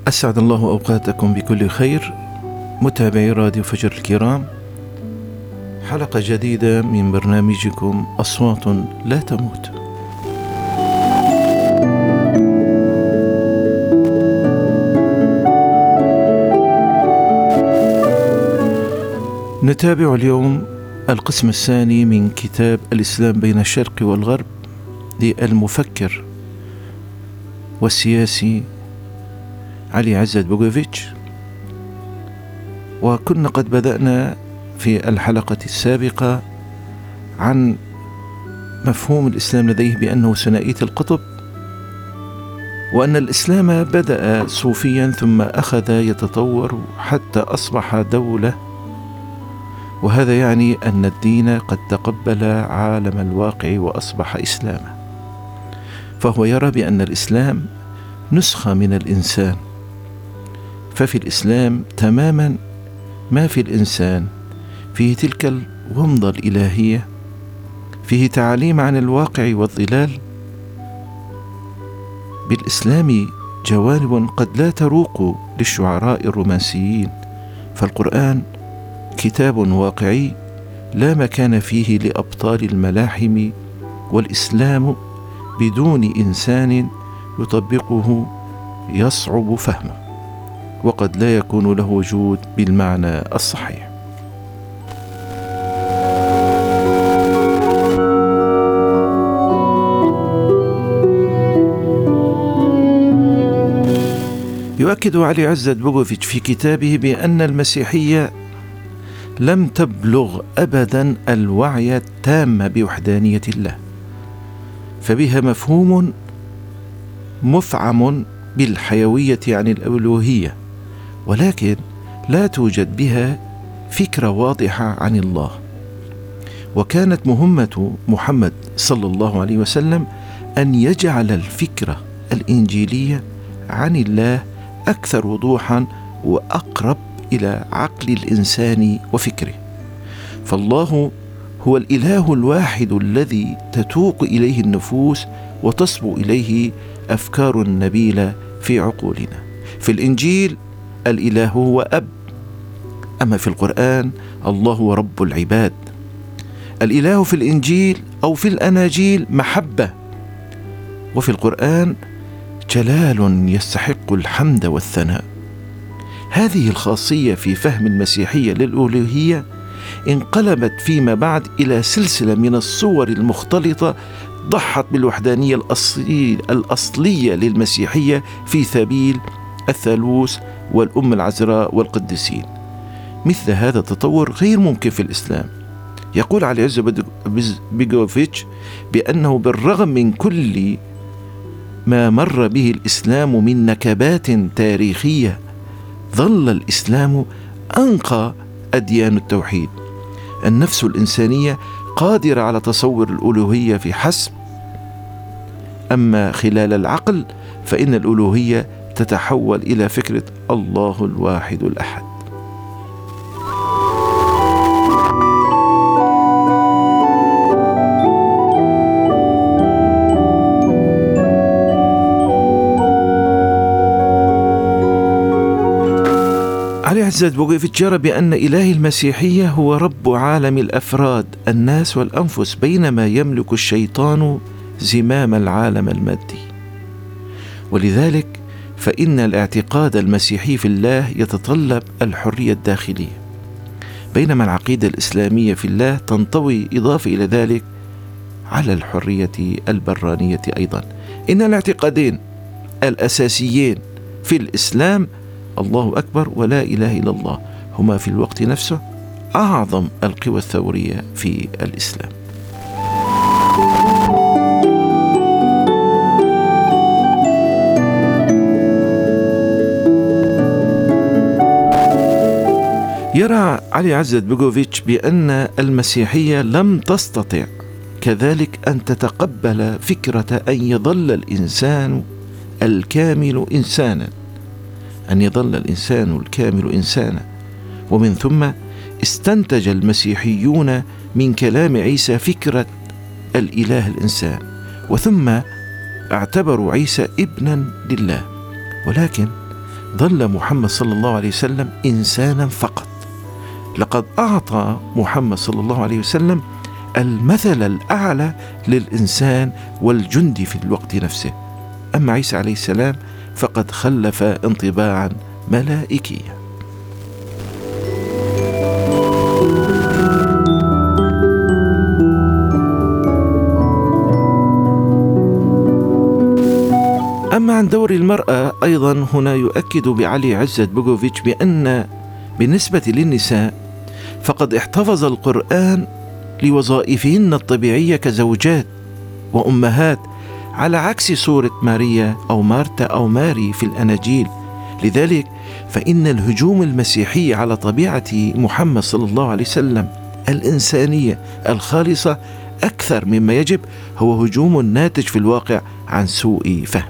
أسعد الله أوقاتكم بكل خير متابعي راديو فجر الكرام، حلقة جديدة من برنامجكم أصوات لا تموت. نتابع اليوم القسم الثاني من كتاب الإسلام بين الشرق والغرب للمفكر والسياسي علي عزت بوغوفيتش. وكنا قد بدأنا في الحلقة السابقة عن مفهوم الإسلام لديه بأنه ثنائية القطب، وأن الإسلام بدأ صوفيا ثم أخذ يتطور حتى أصبح دولة، وهذا يعني أن الدين قد تقبل عالم الواقع وأصبح إسلاما. فهو يرى بأن الإسلام نسخة من الإنسان، ففي الإسلام تماما ما في الإنسان، فيه تلك الومضة الإلهية، فيه تعاليم عن الواقع والظلال. بالإسلام جوانب قد لا تروق للشعراء الرومانسيين، فالقرآن كتاب واقعي لا مكان فيه لأبطال الملاحم، والإسلام بدون إنسان يطبقه يصعب فهمه، وقد لا يكون له وجود بالمعنى الصحيح. يؤكد علي عزت بوغوفيتش في كتابه بأن المسيحية لم تبلغ أبدا الوعي التام بوحدانية الله، فبها مفهوم مفعم بالحيوية عن الألوهية، ولكن لا توجد بها فكرة واضحة عن الله. وكانت مهمة محمد صلى الله عليه وسلم أن يجعل الفكرة الإنجيلية عن الله أكثر وضوحا وأقرب إلى عقل الإنسان وفكره. فالله هو الإله الواحد الذي تتوق إليه النفوس وتصبو إليه أفكار نبيلة في عقولنا. في الإنجيل الإله هو أب، أما في القرآن الله هو رب العباد. الإله في الإنجيل أو في الأناجيل محبة، وفي القرآن جلال يستحق الحمد والثناء. هذه الخاصية في فهم المسيحية للألوهية انقلبت فيما بعد إلى سلسلة من الصور المختلطة ضحت بالوحدانية الأصلية للمسيحية في سبيل الثالوث والأم العذراء والقديسين. مثل هذا التطور غير ممكن في الإسلام. يقول علي عزت بوغوفيتش بأنه بالرغم من كل ما مر به الإسلام من نكبات تاريخية، ظل الإسلام أنقى أديان التوحيد. النفس الإنسانية قادرة على تصور الألوهية في حسب، أما خلال العقل فإن الألوهية تتحول إلى فكرة الله الواحد الأحد. علي عزت بوغوفيتش يرى بأن إله المسيحية هو رب عالم الأفراد الناس والأنفس، بينما يملك الشيطان زمام العالم المادي. ولذلك فإن الاعتقاد المسيحي في الله يتطلب الحرية الداخلية، بينما العقيدة الإسلامية في الله تنطوي إضافة إلى ذلك على الحرية البرانية أيضا. إن الاعتقادين الأساسيين في الإسلام الله أكبر ولا إله إلا الله هما في الوقت نفسه أعظم القوى الثورية في الإسلام. يرى علي عزت بوغوفيتش بأن المسيحية لم تستطع كذلك أن تتقبل فكرة أن يظل الإنسان الكامل إنسانا، أن يظل الإنسان الكامل إنسانا. ومن ثم استنتج المسيحيون من كلام عيسى فكرة الإله الإنسان، وثم اعتبروا عيسى ابنا لله. ولكن ظل محمد صلى الله عليه وسلم إنسانا فقط. لقد أعطى محمد صلى الله عليه وسلم المثل الأعلى للإنسان والجندي في الوقت نفسه. أما عيسى عليه السلام فقد خلف انطباعا ملائكيا. أما عن دور المرأة أيضا هنا يؤكد بعلي عزت بوغوفيتش بأن بالنسبة للنساء فقد احتفظ القرآن لوظائفهن الطبيعية كزوجات وأمهات، على عكس سورة ماريا أو مارتا أو ماري في الأناجيل. لذلك فإن الهجوم المسيحي على طبيعة محمد صلى الله عليه وسلم الإنسانية الخالصة أكثر مما يجب هو هجوم ناتج في الواقع عن سوء فهم.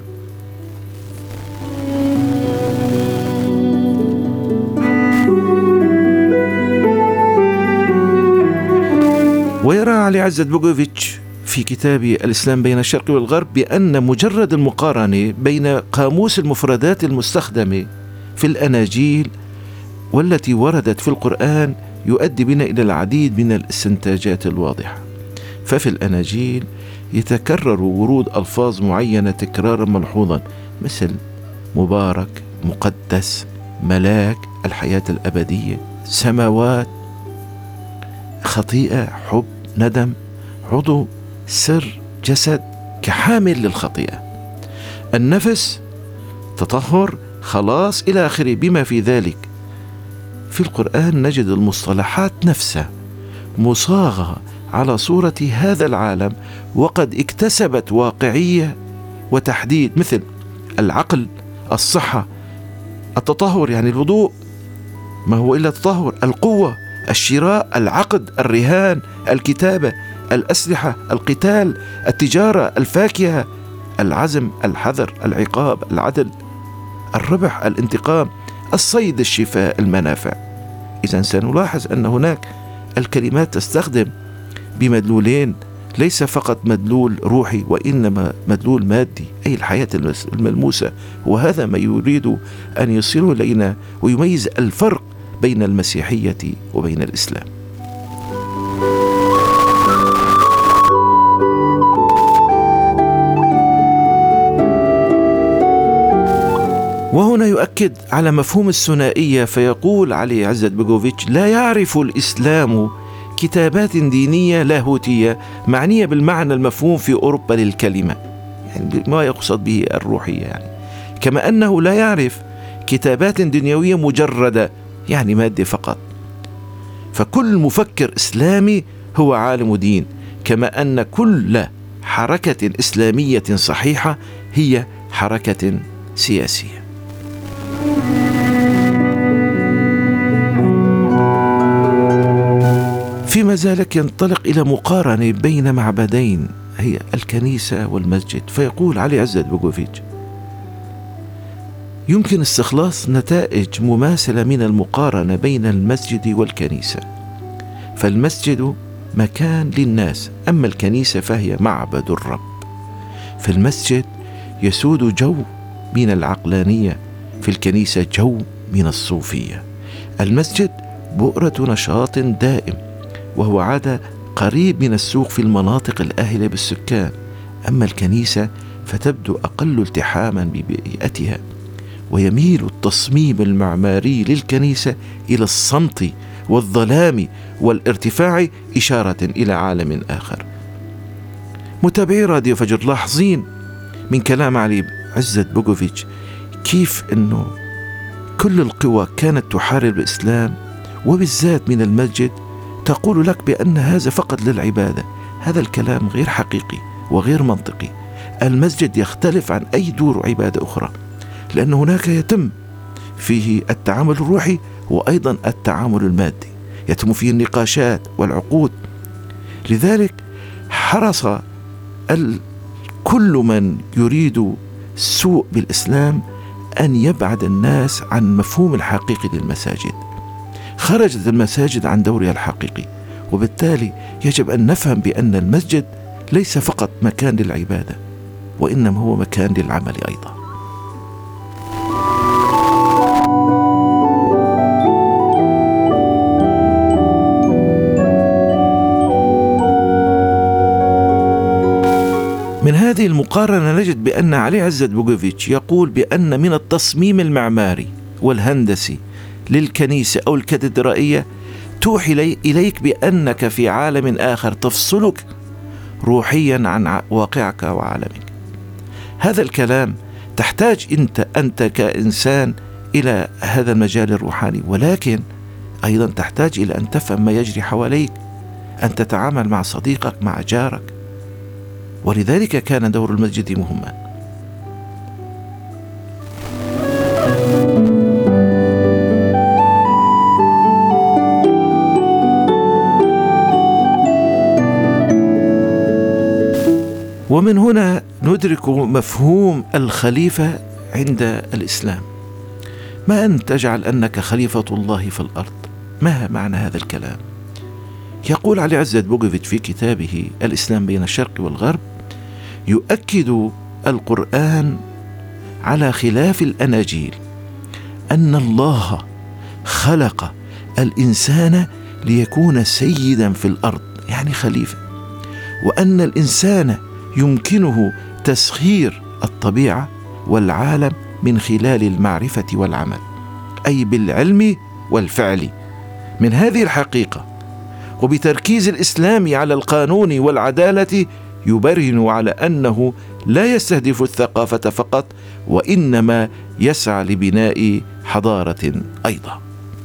ويرى علي عزت بوغوفيتش في كتاب الإسلام بين الشرق والغرب بأن مجرد المقارنة بين قاموس المفردات المستخدمة في الأناجيل والتي وردت في القرآن يؤدي بنا إلى العديد من الاستنتاجات الواضحة. ففي الأناجيل يتكرر ورود ألفاظ معينة تكرارا ملحوظا، مثل مبارك، مقدس، ملاك، الحياة الأبدية، سماوات، خطيئة، حب، ندم، عضو، سر، جسد، كحامل للخطيئة، النفس، تطهر، خلاص، إلى آخره. بما في ذلك في القرآن نجد المصطلحات نفسها مصاغة على صورة هذا العالم وقد اكتسبت واقعية وتحديد، مثل العقل، الصحة، التطهر يعني الوضوء ما هو إلا تطهر، القوة، الشراء، العقد، الرهان، الكتابة، الأسلحة، القتال، التجارة، الفاكهة، العزم، الحذر، العقاب، العدل، الربح، الانتقام، الصيد، الشفاء، المنافع. إذن سنلاحظ أن هناك الكلمات تستخدم بمدلولين، ليس فقط مدلول روحي وإنما مدلول مادي، أي الحياة الملموسة. وهذا ما يريد أن يصير إلينا ويميز الفرق بين المسيحية وبين الإسلام. وهنا يؤكد على مفهوم الثنائية، فيقول علي عزت بوغوفيتش: لا يعرف الإسلام كتابات دينية لاهوتية معنية بالمعنى المفهوم في أوروبا للكلمة، يعني ما يقصد به الروحية يعني، كما أنه لا يعرف كتابات دنيوية مجردة يعني مادة فقط. فكل مفكر إسلامي هو عالم دين، كما أن كل حركة إسلامية صحيحة هي حركة سياسية. فيما ذلك ينطلق إلى مقارنة بين معبدين هي الكنيسة والمسجد، فيقول علي عزت بوغوفيتش: يمكن استخلاص نتائج مماثلة من المقارنة بين المسجد والكنيسة. فالمسجد مكان للناس، أما الكنيسة فهي معبد الرب. في المسجد يسود جو من العقلانية، في الكنيسة جو من الصوفية. المسجد بؤرة نشاط دائم، وهو عادة قريب من السوق في المناطق الآهلة بالسكان. أما الكنيسة فتبدو أقل التحاما ببيئتها، ويميل التصميم المعماري للكنيسة إلى الصمت والظلام والارتفاع، إشارة إلى عالم آخر. متابعي راديو فجر لاحظين من كلام علي عزت بوغوفيتش كيف أنه كل القوى كانت تحارب الإسلام، وبالذات من المسجد تقول لك بأن هذا فقط للعبادة. هذا الكلام غير حقيقي وغير منطقي. المسجد يختلف عن أي دور عبادة أخرى، لأن هناك يتم فيه التعامل الروحي وأيضا التعامل المادي، يتم فيه النقاشات والعقود. لذلك حرص كل من يريد السوء بالإسلام أن يبعد الناس عن مفهوم الحقيقي للمساجد. خرجت المساجد عن دورها الحقيقي، وبالتالي يجب أن نفهم بأن المسجد ليس فقط مكان للعبادة، وإنما هو مكان للعمل أيضا. من هذه المقارنة نجد بأن علي عزت بوغوفيتش يقول بأن من التصميم المعماري والهندسي للكنيسة أو الكاتدرائية توحي إليك بأنك في عالم آخر تفصلك روحيا عن واقعك وعالمك. هذا الكلام تحتاج أنت كإنسان إلى هذا المجال الروحاني، ولكن أيضا تحتاج إلى أن تفهم ما يجري حواليك، أن تتعامل مع صديقك مع جارك. ولذلك كان دور المسجد مهما. ومن هنا ندرك مفهوم الخليفة عند الإسلام. ما أن تجعل أنك خليفة الله في الأرض، ما معنى هذا الكلام؟ يقول علي عزت بوغوفيتش في كتابه الإسلام بين الشرق والغرب: يؤكد القرآن على خلاف الأناجيل أن الله خلق الإنسان ليكون سيدا في الأرض، يعني خليفة، وأن الإنسان يمكنه تسخير الطبيعة والعالم من خلال المعرفة والعمل، أي بالعلم والفعل. من هذه الحقيقة وبتركيز الإسلام على القانون والعدالة يبرهن على أنه لا يستهدف الثقافة فقط، وإنما يسعى لبناء حضارة أيضا.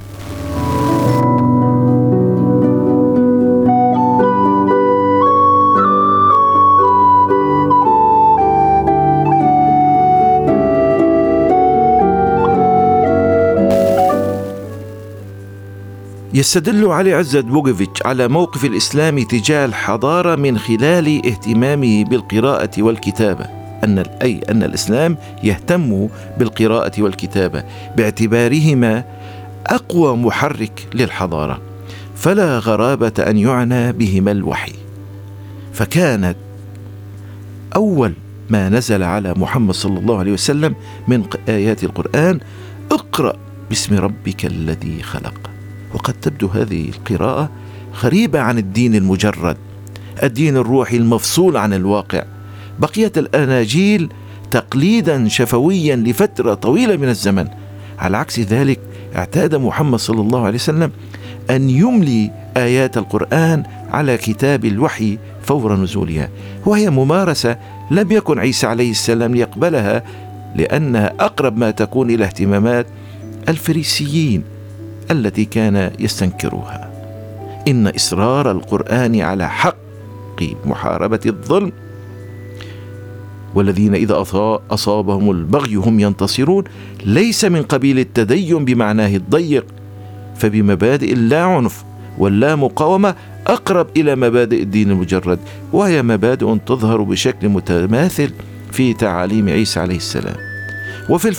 يستدل علي عزت بوغوفيتش على موقف الإسلام تجاه الحضارة من خلال اهتمامه بالقراءة والكتابة، أن الإسلام يهتم بالقراءة والكتابة باعتبارهما أقوى محرك للحضارة، فلا غرابة أن يعنى بهما الوحي. فكانت أول ما نزل على محمد صلى الله عليه وسلم من آيات القرآن: اقرأ باسم ربك الذي خلق. وقد تبدو هذه القراءة غريبة عن الدين المجرد، الدين الروحي المفصول عن الواقع. بقيت الأناجيل تقليدا شفويا لفترة طويلة من الزمن. على عكس ذلك اعتاد محمد صلى الله عليه وسلم أن يملي آيات القرآن على كتاب الوحي فور نزولها، وهي ممارسة لم يكن عيسى عليه السلام ليقبلها، لأنها أقرب ما تكون إلى اهتمامات الفريسيين التي كان يستنكرها. إن إصرار القرآن على حق محاربة الظلم، والذين إذا أصابهم البغي هم ينتصرون، ليس من قبيل التدين بمعناه الضيق، فبمبادئ اللا عنف واللا مقاومة أقرب إلى مبادئ الدين المجرد، وهي مبادئ تظهر بشكل متماثل في تعاليم عيسى عليه السلام. وفي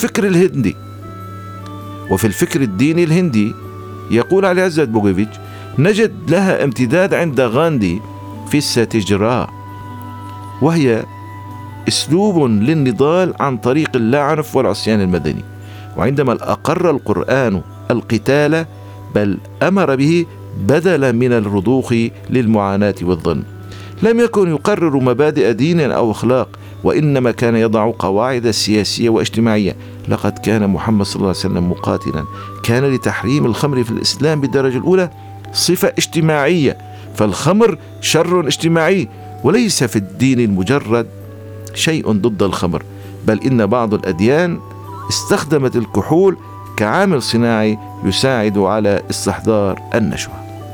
الفكر الديني الهندي يقول علي عزت بوغوفيتش نجد لها امتداد عند غاندي في الساتيجرا، وهي اسلوب للنضال عن طريق اللاعنف والعصيان المدني. وعندما أقر القرآن القتال بل أمر به بدلا من الرضوخ للمعاناة والظلم، لم يكن يقرر مبادئ دين أو أخلاق، وإنما كان يضع قواعد سياسية واجتماعية. لقد كان محمد صلى الله عليه وسلم مقاتلا، كان لتحريم الخمر في الإسلام بالدرجة الأولى صفة اجتماعية، فالخمر شر اجتماعي، وليس في الدين المجرد شيء ضد الخمر، بل إن بعض الأديان استخدمت الكحول كعامل صناعي يساعد على استحضار النشوة.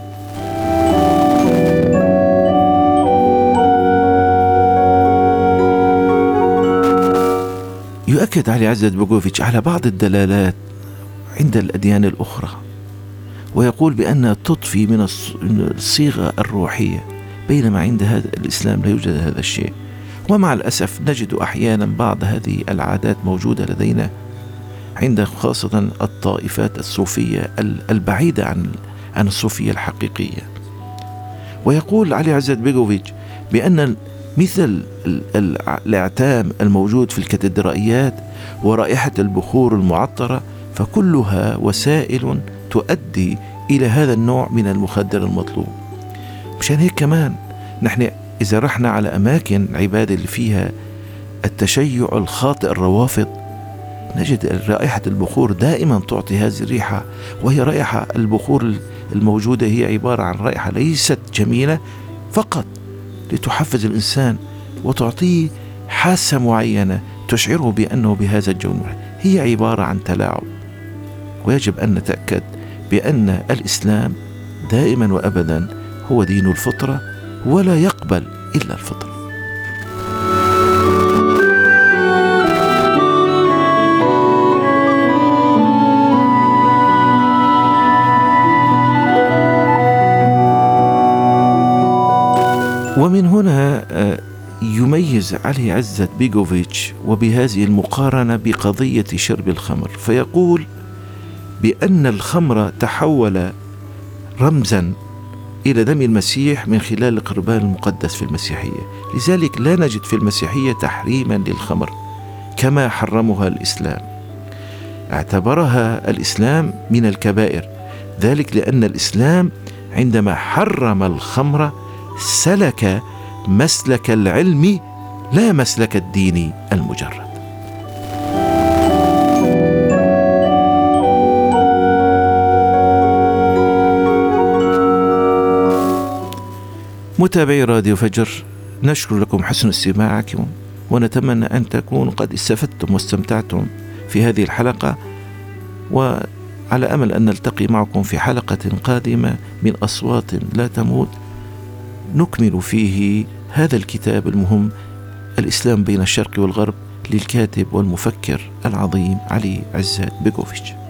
يؤكد علي عزت بوغوفيتش على بعض الدلالات عند الأديان الأخرى، ويقول بأنها تضفي من الصيغة الروحية، بينما عند هذا الإسلام لا يوجد هذا الشيء. ومع الأسف نجد أحيانا بعض هذه العادات موجودة لدينا عند خاصة الطائفات الصوفية البعيدة عن الصوفية الحقيقية. ويقول علي عزت بوغوفيتش بأن مثل الإعتام الموجود في الكاتدرائيات ورائحة البخور المعطرة فكلها وسائل تؤدي إلى هذا النوع من المخدر المطلوب. مشان هيك كمان نحن إذا رحنا على أماكن العبادة اللي فيها التشيع الخاطئ الروافض، نجد رائحة البخور دائما تعطي هذه الريحة، وهي رائحة البخور الموجودة هي عبارة عن رائحة ليست جميلة فقط لتحفز الإنسان وتعطيه حاسة معينة تشعره بأنه بهذا الجو، هي عبارة عن تلاعب. ويجب أن نتأكد بأن الإسلام دائما وأبدا هو دين الفطرة، ولا يقبل إلا الفطرة. ومن هنا يميز علي عزت بيغوفيتش وبهذه المقارنة بقضية شرب الخمر، فيقول بأن الخمر تحول رمزا إلى دم المسيح من خلال القربان المقدس في المسيحية، لذلك لا نجد في المسيحية تحريما للخمر كما حرمها الإسلام. اعتبرها الإسلام من الكبائر، ذلك لأن الإسلام عندما حرم الخمر سلك مسلك العلم لا مسلك الدين المجرد. متابعي راديو فجر، نشكر لكم حسن استماعكم، ونتمنى أن تكونوا قد استفدتم واستمتعتم في هذه الحلقة، وعلى أمل أن نلتقي معكم في حلقة قادمة من أصوات لا تموت، نكمل فيه هذا الكتاب المهم الإسلام بين الشرق والغرب للكاتب والمفكر العظيم علي عزت بيغوفيتش.